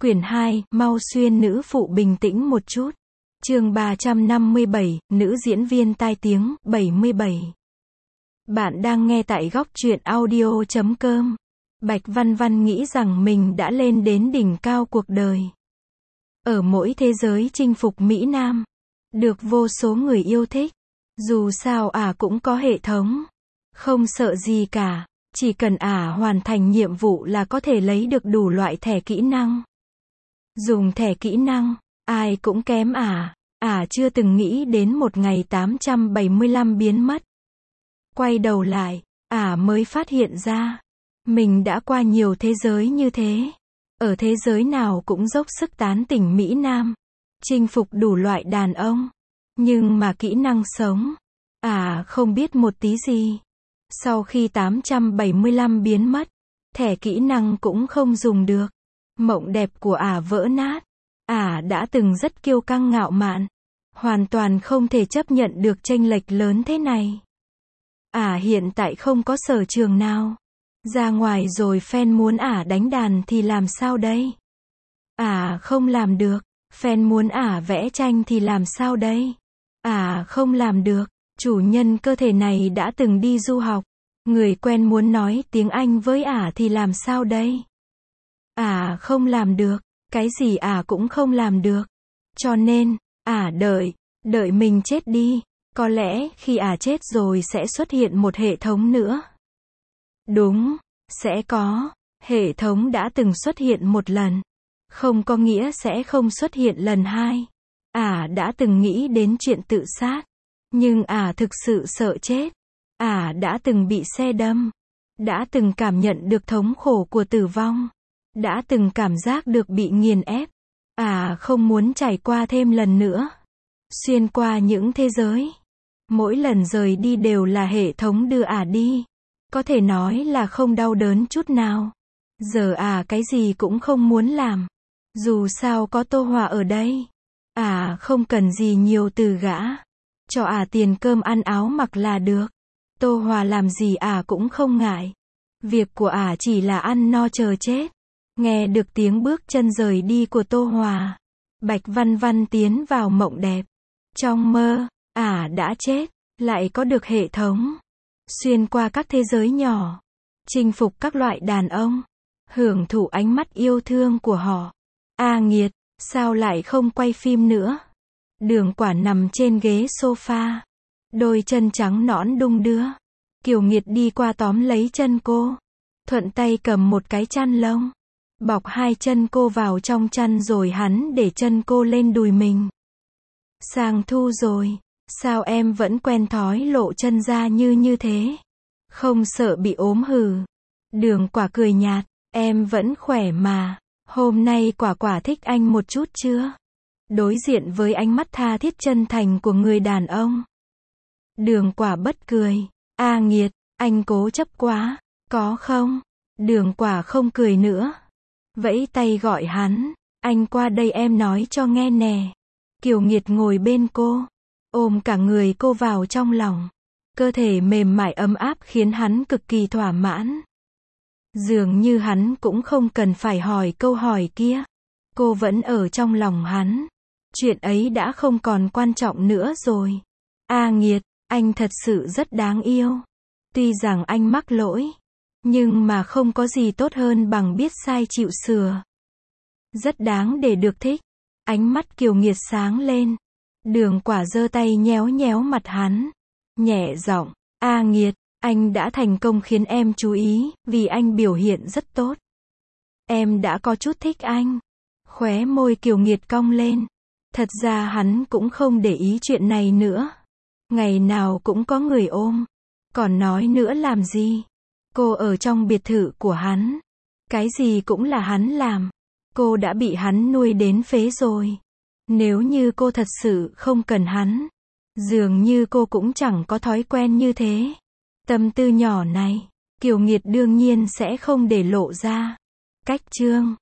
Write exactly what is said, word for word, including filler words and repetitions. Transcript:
Quyển hai, mau xuyên nữ phụ bình tĩnh một chút. Chương ba trăm năm mươi bảy, nữ diễn viên tai tiếng, bảy mươi bảy. Bạn đang nghe tại góc truyện audio chấm com. Bạch Văn Văn nghĩ rằng mình đã lên đến đỉnh cao cuộc đời. Ở mỗi thế giới chinh phục Mỹ Nam. Được vô số người yêu thích. Dù sao ả cũng có hệ thống. Không sợ gì cả. Chỉ cần ả hoàn thành nhiệm vụ là có thể lấy được đủ loại thẻ kỹ năng. Dùng thẻ kỹ năng, ai cũng kém ả. Ả chưa từng nghĩ đến một ngày tám trăm bảy mươi lăm biến mất. Quay đầu lại, ả mới phát hiện ra. Mình đã qua nhiều thế giới như thế. Ở thế giới nào cũng dốc sức tán tỉnh Mỹ Nam. Chinh phục đủ loại đàn ông. Nhưng mà kỹ năng sống, ả không biết một tí gì. Sau khi tám trăm bảy mươi lăm biến mất, thẻ kỹ năng cũng không dùng được. Mộng đẹp của ả vỡ nát. Ả đã từng rất kiêu căng ngạo mạn. Hoàn toàn không thể chấp nhận được chênh lệch lớn thế này. Ả hiện tại không có sở trường nào. Ra ngoài rồi fan muốn ả đánh đàn thì làm sao đây? Ả không làm được. Fan muốn ả vẽ tranh thì làm sao đây? Ả không làm được. Chủ nhân cơ thể này đã từng đi du học. Người quen muốn nói tiếng Anh với ả thì làm sao đây? Ả không làm được. Cái gì ả cũng không làm được. Cho nên, ả đợi, đợi mình chết đi. Có lẽ khi ả chết rồi sẽ xuất hiện một hệ thống nữa. Đúng, sẽ có. Hệ thống đã từng xuất hiện một lần. Không có nghĩa sẽ không xuất hiện lần hai. Ả đã từng nghĩ đến chuyện tự sát. Nhưng ả thực sự sợ chết. Ả đã từng bị xe đâm. Đã từng cảm nhận được thống khổ của tử vong. Đã từng cảm giác được bị nghiền ép. Ả không muốn trải qua thêm lần nữa. Xuyên qua những thế giới. Mỗi lần rời đi đều là hệ thống đưa ả đi. Có thể nói là không đau đớn chút nào. Giờ ả cái gì cũng không muốn làm. Dù sao có Tô Hòa ở đây. Ả không cần gì nhiều từ gã. Cho ả tiền cơm ăn áo mặc là được. Tô Hòa làm gì ả cũng không ngại. Việc của ả chỉ là ăn no chờ chết. Nghe được tiếng bước chân rời đi của Tô Hòa. Bạch Văn Văn tiến vào mộng đẹp. Trong mơ, ả đã chết. Lại có được hệ thống. Xuyên qua các thế giới nhỏ. Chinh phục các loại đàn ông. Hưởng thụ ánh mắt yêu thương của họ. A nghiệt, sao lại không quay phim nữa? Đường Quả nằm trên ghế sofa. Đôi chân trắng nõn đung đưa. Kiều Nghiệt đi qua tóm lấy chân cô. Thuận tay cầm một cái chăn lông. Bọc hai chân cô vào trong chăn rồi hắn để chân cô lên đùi mình. Sang thu rồi. Sao em vẫn quen thói lộ chân ra như như thế? Không sợ bị ốm hừ. Đường Quả cười nhạt. Em vẫn khỏe mà. Hôm nay Quả Quả thích anh một chút chưa? Đối diện với ánh mắt tha thiết chân thành của người đàn ông. Đường Quả bất cười. A nghiệt, anh cố chấp quá. Có không? Đường Quả không cười nữa. Vẫy tay gọi hắn. Anh qua đây em nói cho nghe nè. Kiều Nghiệt ngồi bên cô. Ôm cả người cô vào trong lòng. Cơ thể mềm mại ấm áp khiến hắn cực kỳ thỏa mãn. Dường như hắn cũng không cần phải hỏi câu hỏi kia. Cô vẫn ở trong lòng hắn. Chuyện ấy đã không còn quan trọng nữa rồi. A nghiệt, anh thật sự rất đáng yêu. Tuy rằng anh mắc lỗi. Nhưng mà không có gì tốt hơn bằng biết sai chịu sửa. Rất đáng để được thích. Ánh mắt Kiều Nghiệt sáng lên. Đường Quả giơ tay nhéo nhéo mặt hắn. Nhẹ giọng. A nghiệt, anh đã thành công khiến em chú ý, vì anh biểu hiện rất tốt. Em đã có chút thích anh. Khóe môi Kiều Nghiệt cong lên. Thật ra hắn cũng không để ý chuyện này nữa. Ngày nào cũng có người ôm. Còn nói nữa làm gì? Cô ở trong biệt thự của hắn. Cái gì cũng là hắn làm. Cô đã bị hắn nuôi đến phế rồi. Nếu như cô thật sự không cần hắn. Dường như cô cũng chẳng có thói quen như thế. Tâm tư nhỏ này, Kiều Nghiệt đương nhiên sẽ không để lộ ra. Cách chương